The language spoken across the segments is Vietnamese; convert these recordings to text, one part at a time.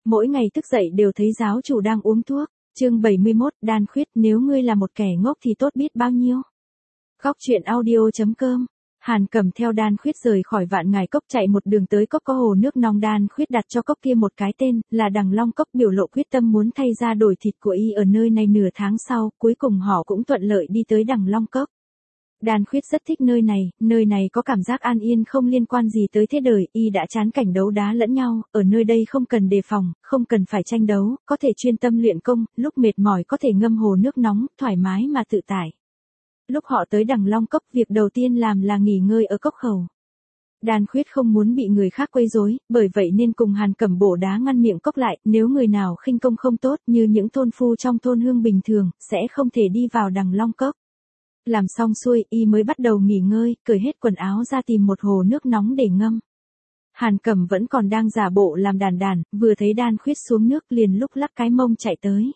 mỗi ngày thức dậy đều thấy giáo chủ đang uống thuốc. Chương 71, Đan Khuyết, nếu ngươi là một kẻ ngốc thì tốt biết bao nhiêu. Góc truyện audio.com. Hàn Cẩm theo Đan Khuyết rời khỏi Vạn Ngài Cốc chạy một đường tới cốc có hồ nước nóng. Đan Khuyết đặt cho cốc kia một cái tên là Đằng Long Cốc, biểu lộ quyết tâm muốn thay ra đổi thịt của y ở nơi này. Nửa tháng sau, cuối cùng họ cũng thuận lợi đi tới Đằng Long Cốc. Đan Khuyết rất thích nơi này có cảm giác an yên không liên quan gì tới thế đời, y đã chán cảnh đấu đá lẫn nhau, ở nơi đây không cần đề phòng, không cần phải tranh đấu, có thể chuyên tâm luyện công, lúc mệt mỏi có thể ngâm hồ nước nóng, thoải mái mà tự tại. Lúc họ tới Đằng Long Cốc, việc đầu tiên làm là nghỉ ngơi ở cốc khẩu. Đan Khuyết không muốn bị người khác quấy rối, bởi vậy nên cùng Hàn Cẩm bổ đá ngăn miệng cốc lại, nếu người nào khinh công không tốt như những thôn phu trong thôn Hương bình thường, sẽ không thể đi vào Đằng Long Cốc. Làm xong xuôi, y mới bắt đầu nghỉ ngơi, cởi hết quần áo ra tìm một hồ nước nóng để ngâm. Hàn Cẩm vẫn còn đang giả bộ làm đàn, vừa thấy Đan Khuyết xuống nước liền lúc lắc cái mông chạy tới.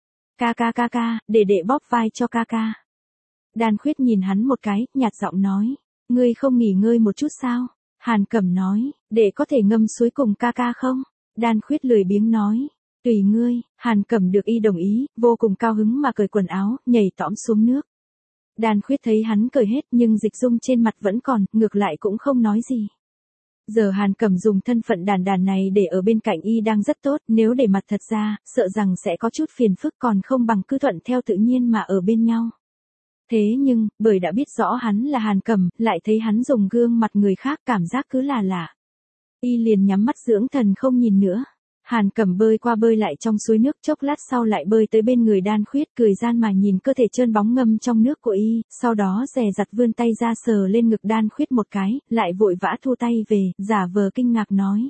Ca, để bóp vai cho ca. Đan Khuyết nhìn hắn một cái, nhạt giọng nói, ngươi không nghỉ ngơi một chút sao? Hàn Cẩm nói, để có thể ngâm suối cùng ca không? Đan Khuyết lười biếng nói, tùy ngươi. Hàn Cẩm được y đồng ý, vô cùng cao hứng mà cởi quần áo, nhảy tõm xuống nước. Đan Khuyết thấy hắn cởi hết nhưng dịch dung trên mặt vẫn còn, ngược lại cũng không nói gì. Giờ Hàn Cẩm dùng thân phận đàn này để ở bên cạnh y đang rất tốt, nếu để mặt thật ra, sợ rằng sẽ có chút phiền phức, còn không bằng cứ thuận theo tự nhiên mà ở bên nhau. Thế nhưng, bởi đã biết rõ hắn là Hàn Cẩm, lại thấy hắn dùng gương mặt người khác, cảm giác cứ là lạ. Y liền nhắm mắt dưỡng thần không nhìn nữa. Hàn Cẩm bơi qua bơi lại trong suối nước, chốc lát sau lại bơi tới bên người Đan Khuyết, cười gian mà nhìn cơ thể trơn bóng ngâm trong nước của y, sau đó dè dặt vươn tay ra sờ lên ngực Đan Khuyết một cái, lại vội vã thu tay về, giả vờ kinh ngạc nói.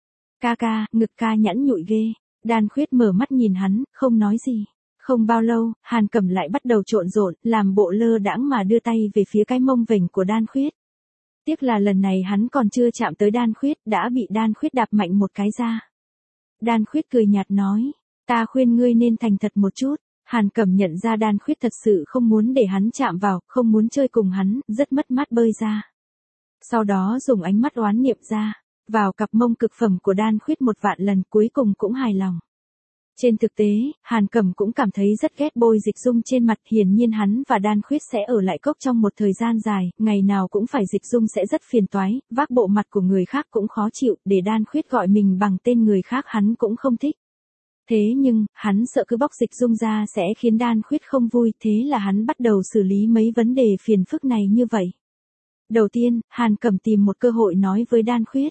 Ca, ngực ca nhẵn nhụi ghê. Đan Khuyết mở mắt nhìn hắn, không nói gì. Không bao lâu, Hàn Cẩm lại bắt đầu trộn rộn, làm bộ lơ đãng mà đưa tay về phía cái mông vểnh của Đan Khuyết. Tiếc là lần này hắn còn chưa chạm tới Đan Khuyết, đã bị Đan Khuyết đạp mạnh một cái ra. Đan Khuyết cười nhạt nói, ta khuyên ngươi nên thành thật một chút. Hàn Cẩm nhận ra Đan Khuyết thật sự không muốn để hắn chạm vào, không muốn chơi cùng hắn, rất mất mát bơi ra. Sau đó dùng ánh mắt oán niệm ra, vào cặp mông cực phẩm của Đan Khuyết một vạn lần, cuối cùng cũng hài lòng. Trên thực tế, Hàn Cẩm cũng cảm thấy rất ghét bôi dịch dung trên mặt, hiển nhiên hắn và Đan Khuyết sẽ ở lại cốc trong một thời gian dài, ngày nào cũng phải dịch dung sẽ rất phiền toái, vác bộ mặt của người khác cũng khó chịu, để Đan Khuyết gọi mình bằng tên người khác hắn cũng không thích. Thế nhưng, hắn sợ cứ bóc dịch dung ra sẽ khiến Đan Khuyết không vui, thế là hắn bắt đầu xử lý mấy vấn đề phiền phức này như vậy. Đầu tiên, Hàn Cẩm tìm một cơ hội nói với Đan Khuyết.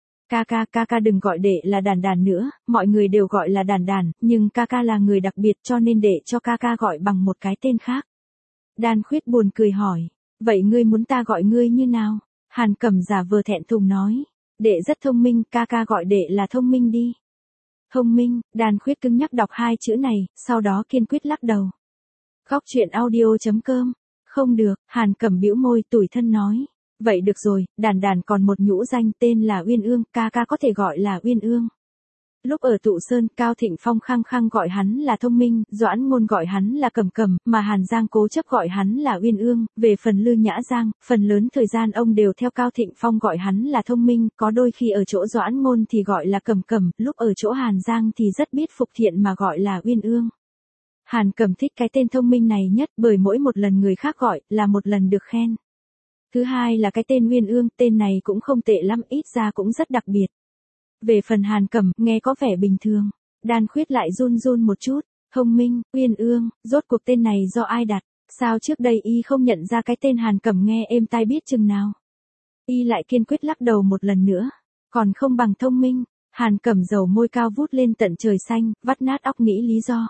Ca đừng gọi đệ là đàn nữa, mọi người đều gọi là đàn, nhưng ca là người đặc biệt cho nên đệ cho ca gọi bằng một cái tên khác. Đan Khuyết buồn cười hỏi, vậy ngươi muốn ta gọi ngươi như nào? Hàn Cẩm giả vờ thẹn thùng nói, đệ rất thông minh, ca gọi đệ là thông minh đi. Thông minh. Đan Khuyết cứng nhắc đọc hai chữ này, sau đó kiên quyết lắc đầu. Góc truyện audio.com. Không được. Hàn Cẩm bĩu môi tủi thân nói. Vậy được rồi, đàn còn một nhũ danh tên là Uyên Ương, ca có thể gọi là Uyên Ương. Lúc ở Tụ Sơn, Cao Thịnh Phong khăng khăng gọi hắn là thông minh, Doãn Ngôn gọi hắn là Cẩm, mà Hàn Giang cố chấp gọi hắn là Uyên Ương, về phần Lư Nhã Giang, phần lớn thời gian ông đều theo Cao Thịnh Phong gọi hắn là thông minh, có đôi khi ở chỗ Doãn Ngôn thì gọi là Cẩm, lúc ở chỗ Hàn Giang thì rất biết phục thiện mà gọi là Uyên Ương. Hàn Cẩm thích cái tên thông minh này nhất bởi mỗi một lần người khác gọi là một lần được khen. Thứ hai là cái tên Uyên Ương, tên này cũng không tệ lắm, ít ra cũng rất đặc biệt. Về phần Hàn Cẩm, nghe có vẻ bình thường. Đan Khuyết lại run một chút. Thông minh, Uyên Ương, rốt cuộc tên này do ai đặt? Sao trước đây y không nhận ra cái tên Hàn Cẩm nghe êm tai biết chừng nào? Y lại kiên quyết lắc đầu một lần nữa. Còn không bằng thông minh. Hàn Cẩm dầu môi cao vút lên tận trời xanh, vắt nát óc nghĩ lý do.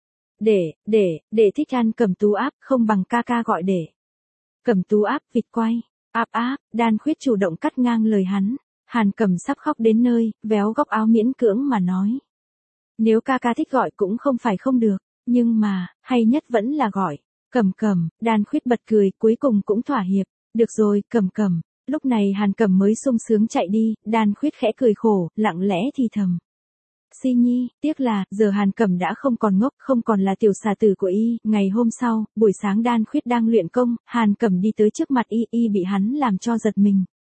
Để thích ăn Cẩm Tú Áp, không bằng ca gọi để. Cẩm Tú Áp, vịt quay. Áp. Đan Khuyết chủ động cắt ngang lời hắn. Hàn Cẩm sắp khóc đến nơi, véo góc áo miễn cưỡng mà nói. Nếu ca thích gọi cũng không phải không được, nhưng mà, hay nhất vẫn là gọi. Cẩm. Đan Khuyết bật cười, cuối cùng cũng thỏa hiệp. Được rồi, Cẩm. Lúc này Hàn Cẩm mới sung sướng chạy đi, Đan Khuyết khẽ cười khổ, lặng lẽ thì thầm. Si nhi, tiếc là, giờ Hàn Cẩm đã không còn ngốc, không còn là tiểu xà tử của y. Ngày hôm sau, buổi sáng Đan Khuyết đang luyện công, Hàn Cẩm đi tới trước mặt y bị hắn làm cho giật mình.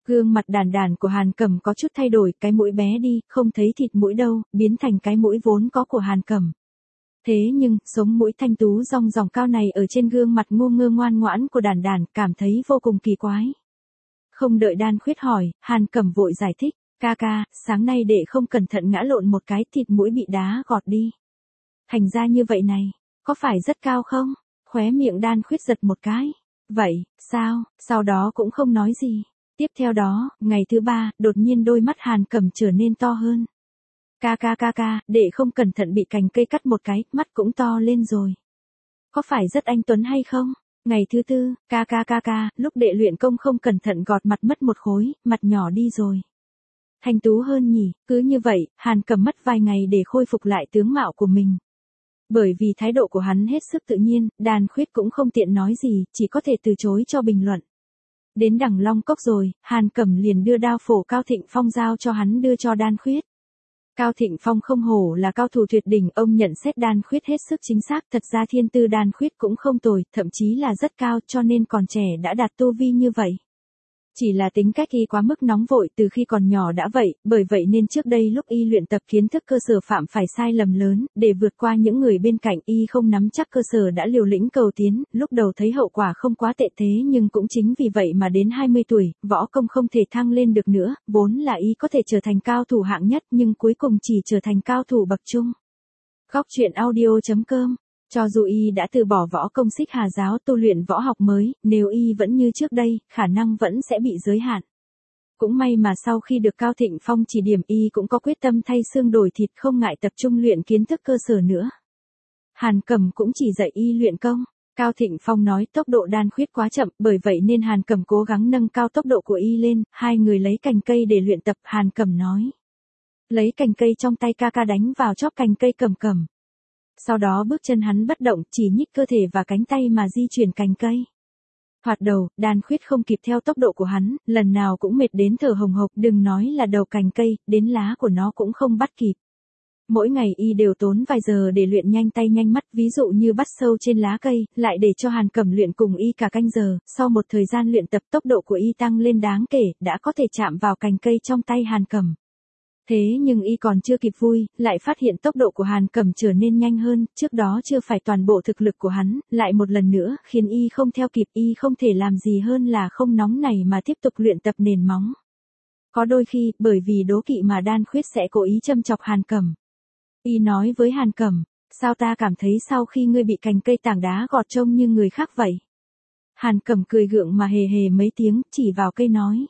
Gương mặt đàn đàn của Hàn Cẩm có chút thay đổi, cái mũi bé đi, không thấy thịt mũi đâu, biến thành cái mũi vốn có của Hàn Cẩm. Thế nhưng, sống mũi thanh tú rong ròng cao này ở trên gương mặt ngu ngơ ngoan ngoãn của đàn đàn, cảm thấy vô cùng kỳ quái. Không đợi Đan Khuyết hỏi, Hàn Cẩm vội giải thích, ca ca, sáng nay đệ không cẩn thận ngã lộn một cái, thịt mũi bị đá gọt đi. Thành ra như vậy này, có phải rất cao không? Khóe miệng Đan Khuyết giật một cái. Vậy, sao? Sau đó cũng không nói gì. Tiếp theo đó, ngày thứ 3, đột nhiên đôi mắt Hàn Cẩm trở nên to hơn. Ca, đệ không cẩn thận bị cành cây cắt một cái, mắt cũng to lên rồi. Có phải rất anh tuấn hay không? Ngày thứ 4, ca, lúc đệ luyện công không cẩn thận gọt mặt mất một khối, mặt nhỏ đi rồi. Thanh tú hơn nhỉ, cứ như vậy, Hàn Cẩm mất vài ngày để khôi phục lại tướng mạo của mình. Bởi vì thái độ của hắn hết sức tự nhiên, Đan Khuyết cũng không tiện nói gì, chỉ có thể từ chối cho bình luận. Đến đằng Long Cốc rồi, Hàn Cẩm liền đưa đao phổ Cao Thịnh Phong giao cho hắn đưa cho Đan Khuyết. Cao Thịnh Phong không hổ là cao thủ tuyệt đỉnh, ông nhận xét Đan Khuyết hết sức chính xác, thật ra thiên tư Đan Khuyết cũng không tồi, thậm chí là rất cao, cho nên còn trẻ đã đạt tu vi như vậy. Chỉ là tính cách y quá mức nóng vội từ khi còn nhỏ đã vậy, bởi vậy nên trước đây lúc y luyện tập kiến thức cơ sở phạm phải sai lầm lớn, để vượt qua những người bên cạnh y không nắm chắc cơ sở đã liều lĩnh cầu tiến, lúc đầu thấy hậu quả không quá tệ thế nhưng cũng chính vì vậy mà đến 20 tuổi, võ công không thể thăng lên được nữa, vốn là y có thể trở thành cao thủ hạng nhất nhưng cuối cùng chỉ trở thành cao thủ bậc trung. Góc truyện audio.com. Cho dù y đã từ bỏ võ công Xích Hà giáo tu luyện võ học mới, nếu y vẫn như trước đây, khả năng vẫn sẽ bị giới hạn. Cũng may mà sau khi được Cao Thịnh Phong chỉ điểm y cũng có quyết tâm thay xương đổi thịt, không ngại tập trung luyện kiến thức cơ sở nữa. Hàn Cẩm cũng chỉ dạy y luyện công. Cao Thịnh Phong nói tốc độ Đan Khuyết quá chậm, bởi vậy nên Hàn Cẩm cố gắng nâng cao tốc độ của y lên, hai người lấy cành cây để luyện tập. Hàn Cẩm nói. Lấy cành cây trong tay ca ca đánh vào chóp cành cây Cẩm. Sau đó bước chân hắn bất động, chỉ nhích cơ thể và cánh tay mà di chuyển cành cây. Thoạt đầu, Đan Khuyết không kịp theo tốc độ của hắn, lần nào cũng mệt đến thở hồng hộc, đừng nói là đầu cành cây, đến lá của nó cũng không bắt kịp. Mỗi ngày y đều tốn vài giờ để luyện nhanh tay nhanh mắt, ví dụ như bắt sâu trên lá cây, lại để cho Hàn Cẩm luyện cùng y cả canh giờ, sau một thời gian luyện tập tốc độ của y tăng lên đáng kể, đã có thể chạm vào cành cây trong tay Hàn Cẩm. Thế nhưng y còn chưa kịp vui, lại phát hiện tốc độ của Hàn Cẩm trở nên nhanh hơn, trước đó chưa phải toàn bộ thực lực của hắn, lại một lần nữa, khiến y không theo kịp, y không thể làm gì hơn là không nóng nảy mà tiếp tục luyện tập nền móng. Có đôi khi, bởi vì đố kỵ mà Đan Khuyết sẽ cố ý châm chọc Hàn Cẩm. Y nói với Hàn Cẩm, sao ta cảm thấy sau khi ngươi bị cành cây tảng đá gọt trông như người khác vậy? Hàn Cẩm cười gượng mà hề hề mấy tiếng, chỉ vào cây nói.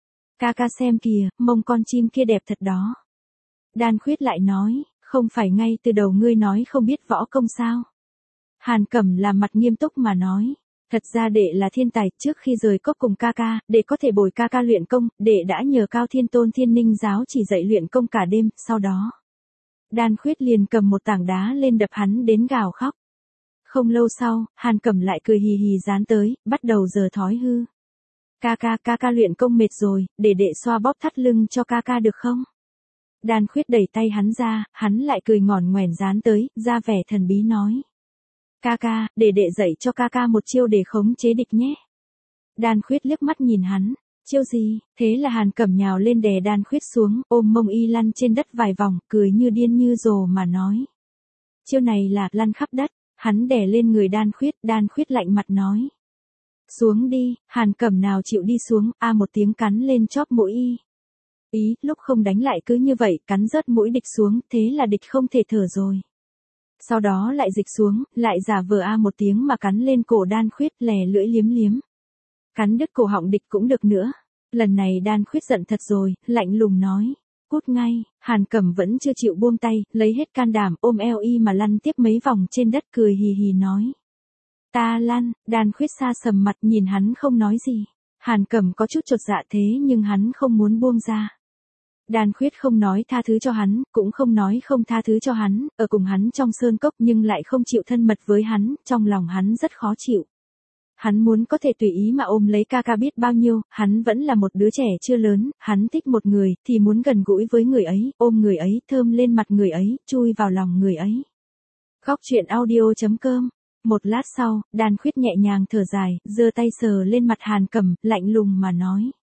Ca xem kìa, mông con chim kia đẹp thật đó. Đan Khuyết lại nói, không phải ngay từ đầu ngươi nói không biết võ công sao? Hàn Cẩm làm mặt nghiêm túc mà nói, thật ra đệ là thiên tài, trước khi rời cốc cùng ca, đệ có thể bồi ca luyện công, đệ đã nhờ Cao Thiên Tôn Thiên Ninh giáo chỉ dạy luyện công cả đêm, sau đó. Đan Khuyết liền cầm một tảng đá lên đập hắn đến gào khóc. Không lâu sau, Hàn Cẩm lại cười hì hì dán tới, bắt đầu giở thói hư. Ca luyện công mệt rồi, để đệ xoa bóp thắt lưng cho ca được không? Đan Khuyết đẩy tay hắn ra, hắn lại cười ngỏn ngoẻn dán tới, ra vẻ thần bí nói. Để đệ dạy cho ca một chiêu để khống chế địch nhé. Đan Khuyết liếc mắt nhìn hắn, chiêu gì? Thế là Hàn Cẩm nhào lên đè Đan Khuyết xuống, ôm mông y lăn trên đất vài vòng, cười như điên như rồ mà nói. Chiêu này là lăn khắp đất, hắn đè lên người Đan Khuyết lạnh mặt nói. Xuống đi, Hàn Cẩm nào chịu đi xuống, một tiếng cắn lên chóp mũi y. Ý, lúc không đánh lại cứ như vậy, cắn rớt mũi địch xuống, thế là địch không thể thở rồi. Sau đó lại dịch xuống, lại giả vờ một tiếng mà cắn lên cổ Đan Khuyết, lè lưỡi liếm. Cắn đứt cổ họng địch cũng được nữa. Lần này Đan Khuyết giận thật rồi, lạnh lùng nói. Cút ngay, Hàn Cẩm vẫn chưa chịu buông tay, lấy hết can đảm ôm eo y mà lăn tiếp mấy vòng trên đất, cười hì hì nói. Ta lăn. Đan Khuyết xa sầm mặt nhìn hắn không nói gì. Hàn Cẩm có chút chột dạ thế nhưng hắn không muốn buông ra. Đan Khuyết không nói tha thứ cho hắn, cũng không nói không tha thứ cho hắn, ở cùng hắn trong sơn cốc nhưng lại không chịu thân mật với hắn, trong lòng hắn rất khó chịu. Hắn muốn có thể tùy ý mà ôm lấy ca biết bao nhiêu, hắn vẫn là một đứa trẻ chưa lớn, hắn thích một người, thì muốn gần gũi với người ấy, ôm người ấy, thơm lên mặt người ấy, chui vào lòng người ấy. Góc truyện audio.com. Một lát sau, Đan Khuyết nhẹ nhàng thở dài, giơ tay sờ lên mặt Hàn Cẩm, lạnh lùng mà nói.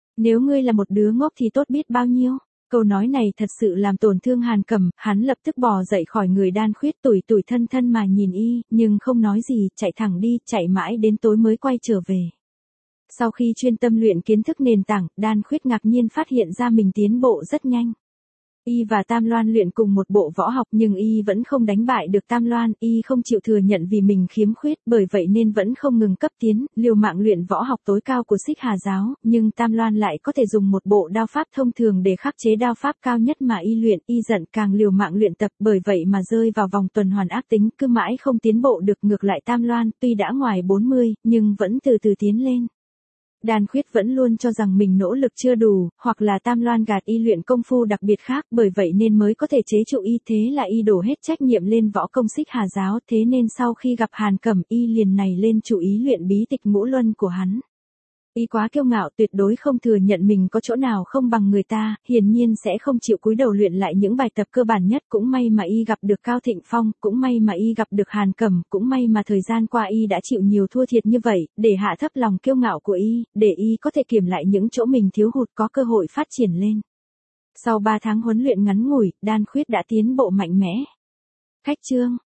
Nếu ngươi là một đứa ngốc thì tốt biết bao nhiêu. Câu nói này thật sự làm tổn thương Hàn Cẩm, hắn lập tức bò dậy khỏi người Đan Khuyết tủi tủi thân thân mà nhìn y, nhưng không nói gì, chạy thẳng đi, chạy mãi đến tối mới quay trở về. Sau khi chuyên tâm luyện kiến thức nền tảng, Đan Khuyết ngạc nhiên phát hiện ra mình tiến bộ rất nhanh. Y và Tam Loan luyện cùng một bộ võ học nhưng Y vẫn không đánh bại được Tam Loan, Y không chịu thừa nhận vì mình khiếm khuyết, bởi vậy nên vẫn không ngừng cấp tiến, liều mạng luyện võ học tối cao của Xích Hà giáo, nhưng Tam Loan lại có thể dùng một bộ đao pháp thông thường để khắc chế đao pháp cao nhất mà Y luyện, Y giận càng liều mạng luyện tập, bởi vậy mà rơi vào vòng tuần hoàn ác tính, cứ mãi không tiến bộ được. Ngược lại Tam Loan, tuy đã ngoài 40, nhưng vẫn từ từ tiến lên. Đan Khuyết vẫn luôn cho rằng mình nỗ lực chưa đủ, hoặc là Tam Loan gạt Y luyện công phu đặc biệt khác, bởi vậy nên mới có thể chế trụ Y, thế là Y đổ hết trách nhiệm lên võ công Xích Hà giáo, thế nên sau khi gặp Hàn Cẩm, Y liền này lên chủ ý luyện bí tịch ngũ luân của hắn. Y quá kiêu ngạo, tuyệt đối không thừa nhận mình có chỗ nào không bằng người ta, hiển nhiên sẽ không chịu cúi đầu luyện lại những bài tập cơ bản nhất. Cũng may mà Y gặp được Cao Thịnh Phong, cũng may mà Y gặp được Hàn Cẩm, cũng may mà thời gian qua Y đã chịu nhiều thua thiệt như vậy, để hạ thấp lòng kiêu ngạo của Y, để Y có thể kiểm lại những chỗ mình thiếu hụt, có cơ hội phát triển lên. Sau 3 tháng huấn luyện ngắn ngủi, Đan Khuyết đã tiến bộ mạnh mẽ. Khách chương